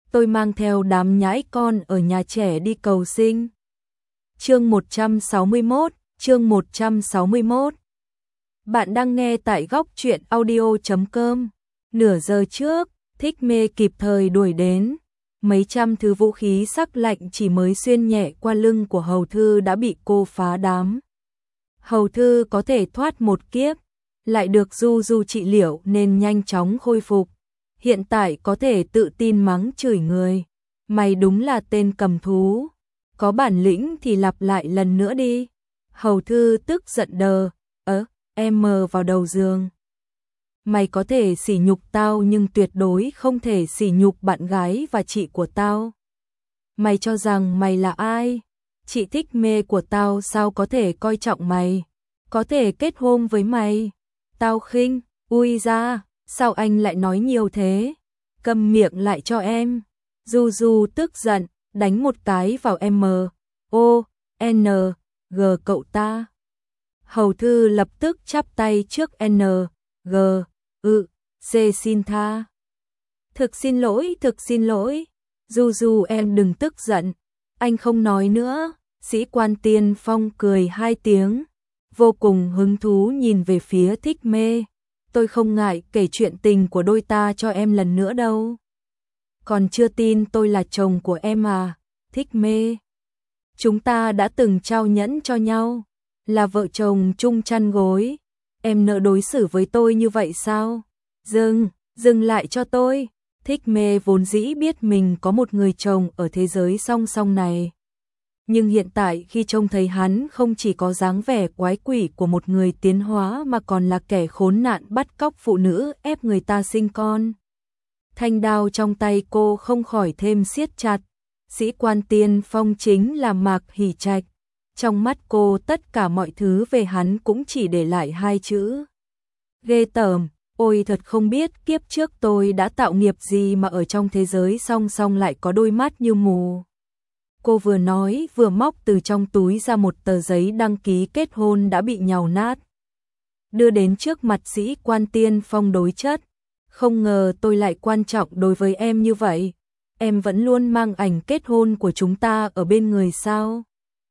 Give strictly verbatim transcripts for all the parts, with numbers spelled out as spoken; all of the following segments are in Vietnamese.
tôi mang theo đám nhãi con ở nhà trẻ đi cầu sinh. Chương một trăm sáu mươi mốt, chương một trăm sáu mươi mốt. Bạn đang nghe tại góc truyện audio chấm com. Nửa giờ trước, Thích Mê kịp thời đuổi đến. Mấy trăm thứ vũ khí sắc lạnh chỉ mới xuyên nhẹ qua lưng của Hầu Thư đã bị cô phá đám. Hầu Thư có thể thoát một kiếp, lại được Du Du trị liệu nên nhanh chóng khôi phục. Hiện tại có thể tự tin mắng chửi người. Mày đúng là tên cầm thú. Có bản lĩnh thì lặp lại lần nữa đi. Hầu Thư tức giận đờ. Ớ, em mờ vào đầu giường. Mày có thể sỉ nhục tao nhưng tuyệt đối không thể sỉ nhục bạn gái và chị của tao. Mày cho rằng mày là ai? Chị Thích Mê của tao sao có thể coi trọng mày? Có thể kết hôn với mày? Tao khinh, ui ra, sao anh lại nói nhiều thế? Câm miệng lại cho em. Du Du tức giận, đánh một cái vào M, O, N, G cậu ta. Hầu Thư lập tức chắp tay trước N, G, ư, C xin tha. Thực xin lỗi, thực xin lỗi. Du Du em đừng tức giận. Anh không nói nữa. Sĩ quan Tiên Phong cười hai tiếng. Vô cùng hứng thú nhìn về phía Thích Mê. Tôi không ngại kể chuyện tình của đôi ta cho em lần nữa đâu. Còn chưa tin tôi là chồng của em à, Thích Mê. Chúng ta đã từng trao nhẫn cho nhau. Là vợ chồng chung chăn gối. Em nỡ đối xử với tôi như vậy sao? Dừng, dừng lại cho tôi. Thích Mê vốn dĩ biết mình có một người chồng ở thế giới song song này. Nhưng hiện tại khi trông thấy hắn không chỉ có dáng vẻ quái quỷ của một người tiến hóa mà còn là kẻ khốn nạn bắt cóc phụ nữ ép người ta sinh con. Thanh đao trong tay cô không khỏi thêm siết chặt. Sĩ quan Tiên Phong chính là Mạc Hỷ Trạch. Trong mắt cô tất cả mọi thứ về hắn cũng chỉ để lại hai chữ. Ghê tởm, ôi thật không biết kiếp trước tôi đã tạo nghiệp gì mà ở trong thế giới song song lại có đôi mắt như mù. Cô vừa nói vừa móc từ trong túi ra một tờ giấy đăng ký kết hôn đã bị nhàu nát. Đưa đến trước mặt sĩ quan Tiên Phong đối chất. Không ngờ tôi lại quan trọng đối với em như vậy. Em vẫn luôn mang ảnh kết hôn của chúng ta ở bên người sao?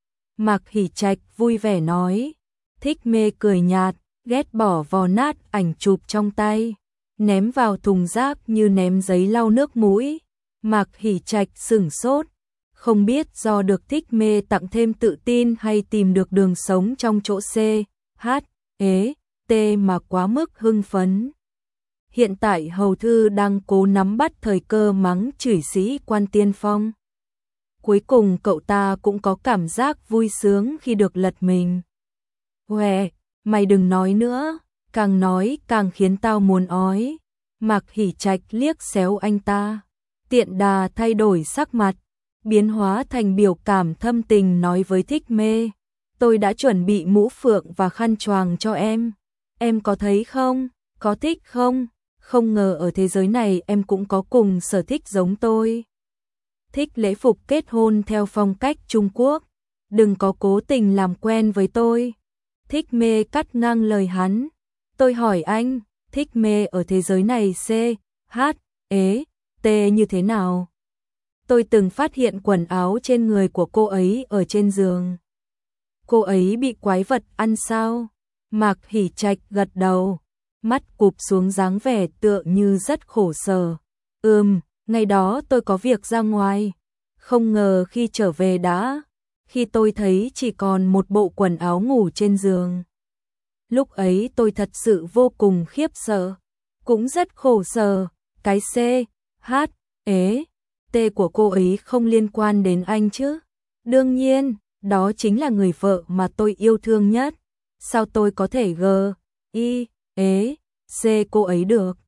Mạc Hỷ Trạch vui vẻ nói. Thích Mê cười nhạt, ghét bỏ vò nát ảnh chụp trong tay. Ném vào thùng rác như ném giấy lau nước mũi. Mạc Hỷ Trạch sửng sốt. Không biết do được Thích Mê tặng thêm tự tin hay tìm được đường sống trong chỗ C, H, E, T mà quá mức hưng phấn. Hiện tại Hầu Thư đang cố nắm bắt thời cơ mắng chửi sĩ quan Tiên Phong. Cuối cùng cậu ta cũng có cảm giác vui sướng khi được lật mình. Huề, mày đừng nói nữa, càng nói càng khiến tao muốn ói. Mạc Hỷ Trạch liếc xéo anh ta. Tiện đà thay đổi sắc mặt. Biến hóa thành biểu cảm thâm tình nói với Thích Mê. Tôi đã chuẩn bị mũ phượng và khăn choàng cho em. Em có thấy không? Có thích không? Không ngờ ở thế giới này em cũng có cùng sở thích giống tôi. Thích lễ phục kết hôn theo phong cách Trung Quốc. Đừng có cố tình làm quen với tôi. Thích Mê cắt ngang lời hắn. Tôi hỏi anh, Thích Mê ở thế giới này C, H, E, T như thế nào? Tôi từng phát hiện quần áo trên người của cô ấy ở trên giường. Cô ấy bị quái vật ăn sao? Mạc Hỷ Trạch gật đầu, mắt cụp xuống dáng vẻ tựa như rất khổ sở. Ừm, ngày đó tôi có việc ra ngoài. Không ngờ khi trở về đã, khi tôi thấy chỉ còn một bộ quần áo ngủ trên giường. Lúc ấy tôi thật sự vô cùng khiếp sợ, cũng rất khổ sở. Cái C, H, E, T của cô ấy không liên quan đến anh chứ? Đương nhiên, đó chính là người vợ mà tôi yêu thương nhất. Sao tôi có thể G, I, E, C cô ấy được?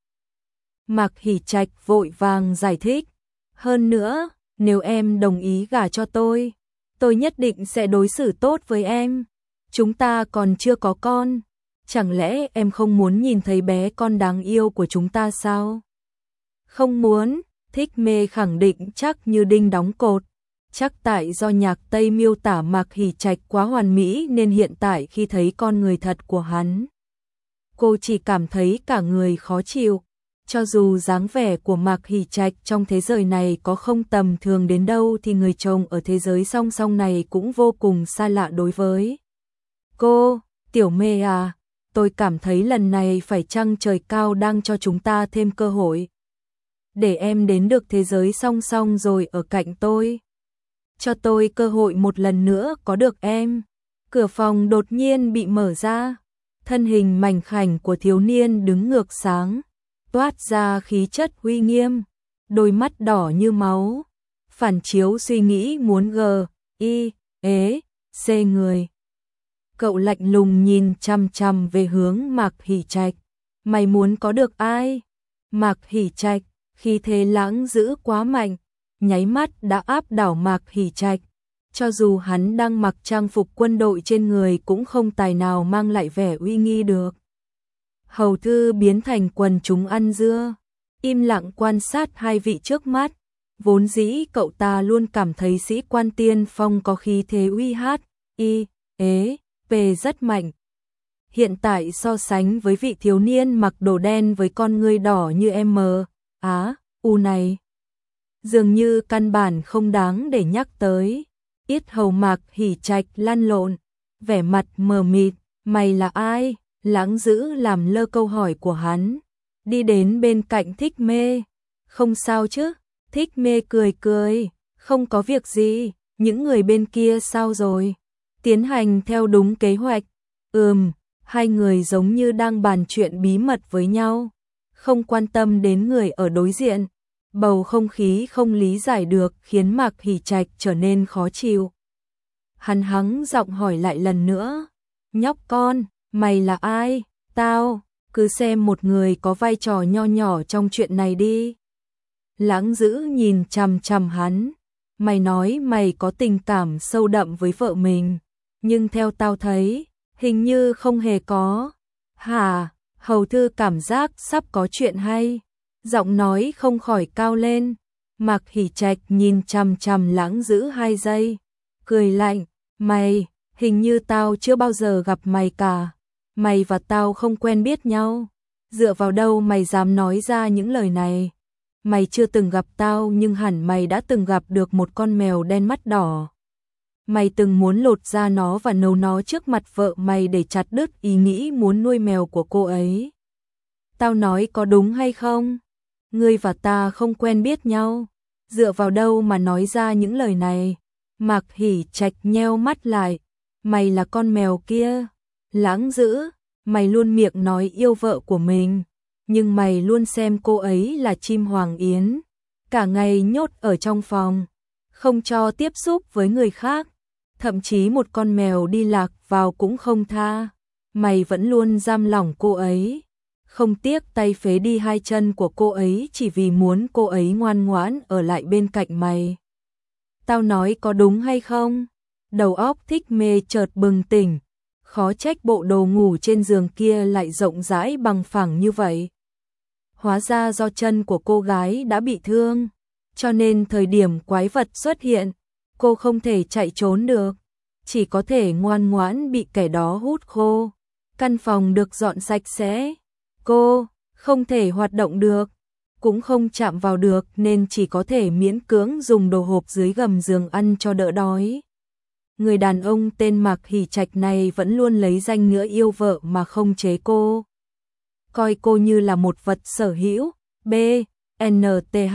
Mạc Hỷ Trạch vội vàng giải thích. Hơn nữa, nếu em đồng ý gả cho tôi, tôi nhất định sẽ đối xử tốt với em. Chúng ta còn chưa có con. Chẳng lẽ em không muốn nhìn thấy bé con đáng yêu của chúng ta sao? Không muốn. Thích Mê khẳng định chắc như đinh đóng cột. Chắc tại do nhạc Tây miêu tả Mạc Hỷ Trạch quá hoàn mỹ nên hiện tại khi thấy con người thật của hắn, cô chỉ cảm thấy cả người khó chịu. Cho dù dáng vẻ của Mạc Hỷ Trạch trong thế giới này có không tầm thường đến đâu thì người chồng ở thế giới song song này cũng vô cùng xa lạ đối với cô. Tiểu Mê à, tôi cảm thấy lần này phải chăng trời cao đang cho chúng ta thêm cơ hội để em đến được thế giới song song rồi ở cạnh tôi. Cho tôi cơ hội một lần nữa có được em. Cửa phòng đột nhiên bị mở ra. Thân hình mảnh khảnh của thiếu niên đứng ngược sáng, toát ra khí chất uy nghiêm, đôi mắt đỏ như máu, phản chiếu suy nghĩ muốn gờ, y, ế, xê người. Cậu lạnh lùng nhìn chằm chằm về hướng Mạc Hỷ Trạch. Mày muốn có được ai? Mạc Hỷ Trạch, khí thế lãng dữ quá mạnh, nháy mắt đã áp đảo Mạc Hỷ Trạch. Cho dù hắn đang mặc trang phục quân đội trên người cũng không tài nào mang lại vẻ uy nghi được. Hầu Thư biến thành quần chúng ăn dưa, im lặng quan sát hai vị trước mắt. Vốn dĩ cậu ta luôn cảm thấy sĩ quan tiên phong có khí thế uy hát, y, ế, p rất mạnh. Hiện tại so sánh với vị thiếu niên mặc đồ đen với con ngươi đỏ như em á, u này, dường như căn bản không đáng để nhắc tới. Yết hầu Mạc Hỷ Trạch lăn lộn, vẻ mặt mờ mịt, mày là ai? Lãng dữ làm lơ câu hỏi của hắn, đi đến bên cạnh Thích Mê. Không sao chứ? Thích Mê cười cười, không có việc gì, những người bên kia sao rồi? Tiến hành theo đúng kế hoạch. Ừm, hai người giống như đang bàn chuyện bí mật với nhau, không quan tâm đến người ở đối diện. Bầu không khí không lý giải được khiến Mạc Hỷ Trạch trở nên khó chịu. Hắn hắng giọng hỏi lại lần nữa, nhóc con, mày là ai? Tao, cứ xem một người có vai trò nho nhỏ trong chuyện này đi. Lãng dữ nhìn chằm chằm hắn, mày nói mày có tình cảm sâu đậm với vợ mình, nhưng theo tao thấy, hình như không hề có. Hả? Hầu Thư cảm giác sắp có chuyện hay. Giọng nói không khỏi cao lên. Mạc Hỷ Trạch nhìn chằm chằm lãng dữ hai giây, cười lạnh, mày, hình như tao chưa bao giờ gặp mày cả. Mày và tao không quen biết nhau. Dựa vào đâu mày dám nói ra những lời này? Mày chưa từng gặp tao nhưng hẳn mày đã từng gặp được một con mèo đen mắt đỏ. Mày từng muốn lột da nó và nấu nó trước mặt vợ mày để chặt đứt ý nghĩ muốn nuôi mèo của cô ấy. Tao nói có đúng hay không? Ngươi và ta không quen biết nhau, dựa vào đâu mà nói ra những lời này? Mạc Hỷ Trạch nheo mắt lại, mày là con mèo kia. Lãng dữ, mày luôn miệng nói yêu vợ của mình, nhưng mày luôn xem cô ấy là chim hoàng yến, cả ngày nhốt ở trong phòng, không cho tiếp xúc với người khác, thậm chí một con mèo đi lạc vào cũng không tha. Mày vẫn luôn giam lỏng cô ấy, không tiếc tay phế đi hai chân của cô ấy chỉ vì muốn cô ấy ngoan ngoãn ở lại bên cạnh mày. Tao nói có đúng hay không? Đầu óc Thích Mê chợt bừng tỉnh, khó trách bộ đồ ngủ trên giường kia lại rộng rãi bằng phẳng như vậy. Hóa ra do chân của cô gái đã bị thương, cho nên thời điểm quái vật xuất hiện, cô không thể chạy trốn được, chỉ có thể ngoan ngoãn bị kẻ đó hút khô. Căn phòng được dọn sạch sẽ, cô không thể hoạt động được, cũng không chạm vào được nên chỉ có thể miễn cưỡng dùng đồ hộp dưới gầm giường ăn cho đỡ đói. Người đàn ông tên Mạc Hỷ Trạch này vẫn luôn lấy danh nghĩa yêu vợ mà không chế cô, coi cô như là một vật sở hữu, B N T H.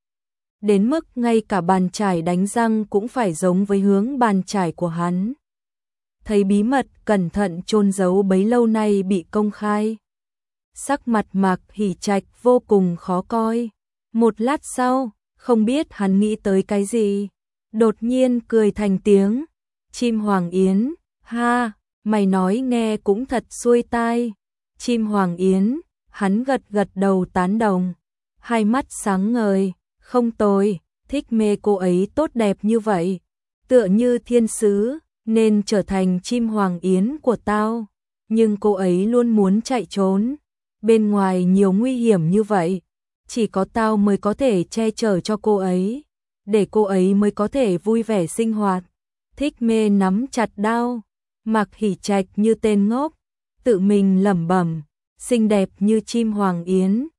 Đến mức ngay cả bàn chải đánh răng cũng phải giống với hướng bàn chải của hắn. Thấy bí mật cẩn thận chôn giấu bấy lâu nay bị công khai, sắc mặt Mạc Hỷ Trạch vô cùng khó coi. Một lát sau, không biết hắn nghĩ tới cái gì, đột nhiên cười thành tiếng, chim hoàng yến, ha, mày nói nghe cũng thật xuôi tai. Chim hoàng yến, hắn gật gật đầu tán đồng, hai mắt sáng ngời, không tồi, Thích Mê cô ấy tốt đẹp như vậy, tựa như thiên sứ, nên trở thành chim hoàng yến của tao, nhưng cô ấy luôn muốn chạy trốn, bên ngoài nhiều nguy hiểm như vậy, chỉ có tao mới có thể che chở cho cô ấy, để cô ấy mới có thể vui vẻ sinh hoạt. Thích Mê nắm chặt đao, Mạc Hỷ Trạch như tên ngốc, tự mình lẩm bẩm, xinh đẹp như chim hoàng yến,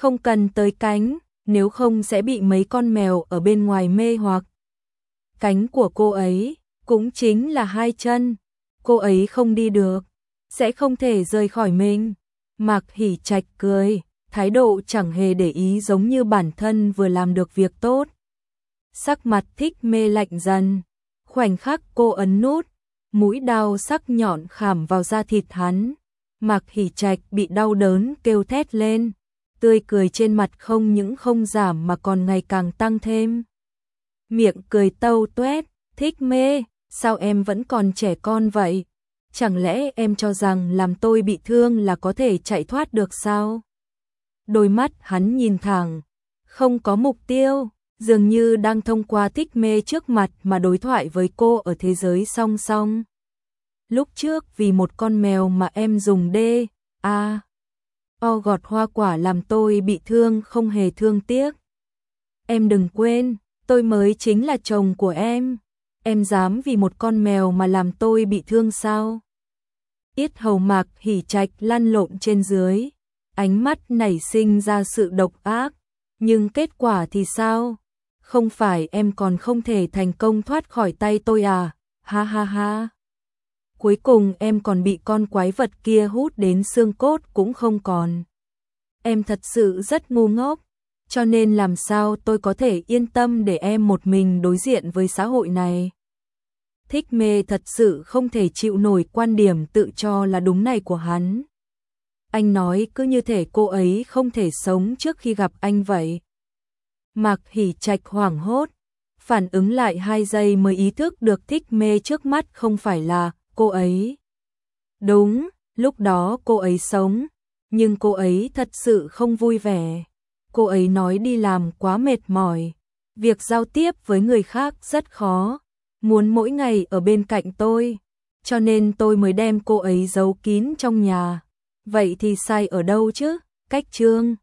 Không cần tới cánh, nếu không sẽ bị mấy con mèo ở bên ngoài mê hoặc. Cánh của cô ấy cũng chính là hai chân, cô ấy không đi được, sẽ không thể rời khỏi mình. Mạc Hỷ Trạch cười, thái độ chẳng hề để ý, giống như bản thân vừa làm được việc tốt. Sắc mặt Thích Mê lạnh dần, khoảnh khắc cô ấn nút, mũi đao sắc nhọn khảm vào da thịt hắn. Mạc Hỷ Trạch bị đau đớn kêu thét lên, tươi cười trên mặt không những không giảm mà còn ngày càng tăng thêm. Miệng cười tâu tuét, Thích Mê, sao em vẫn còn trẻ con vậy? Chẳng lẽ em cho rằng làm tôi bị thương là có thể chạy thoát được sao? Đôi mắt hắn nhìn thẳng, không có mục tiêu, dường như đang thông qua Thích Mê trước mặt mà đối thoại với cô ở thế giới song song. Lúc trước vì một con mèo mà em dùng đê, a, o gọt hoa quả làm tôi bị thương không hề thương tiếc. Em đừng quên, tôi mới chính là chồng của em. Em dám vì một con mèo mà làm tôi bị thương sao? Yết hầu Mạc Hỷ Trạch lăn lộn trên dưới, ánh mắt nảy sinh ra sự độc ác. Nhưng kết quả thì sao? Không phải em còn không thể thành công thoát khỏi tay tôi à? Ha ha ha. Cuối cùng em còn bị con quái vật kia hút đến xương cốt cũng không còn. Em thật sự rất ngu ngốc, cho nên làm sao tôi có thể yên tâm để em một mình đối diện với xã hội này. Thích Mê thật sự không thể chịu nổi quan điểm tự cho là đúng này của hắn. Anh nói cứ như thể cô ấy không thể sống trước khi gặp anh vậy. Mạc Hỷ Trạch hoảng hốt, phản ứng lại hai giây mới ý thức được Thích Mê trước mắt không phải là cô ấy. Đúng, lúc đó cô ấy sống, nhưng cô ấy thật sự không vui vẻ. Cô ấy nói đi làm quá mệt mỏi, việc giao tiếp với người khác rất khó, muốn mỗi ngày ở bên cạnh tôi, cho nên tôi mới đem cô ấy giấu kín trong nhà. Vậy thì sai ở đâu chứ? Cách chương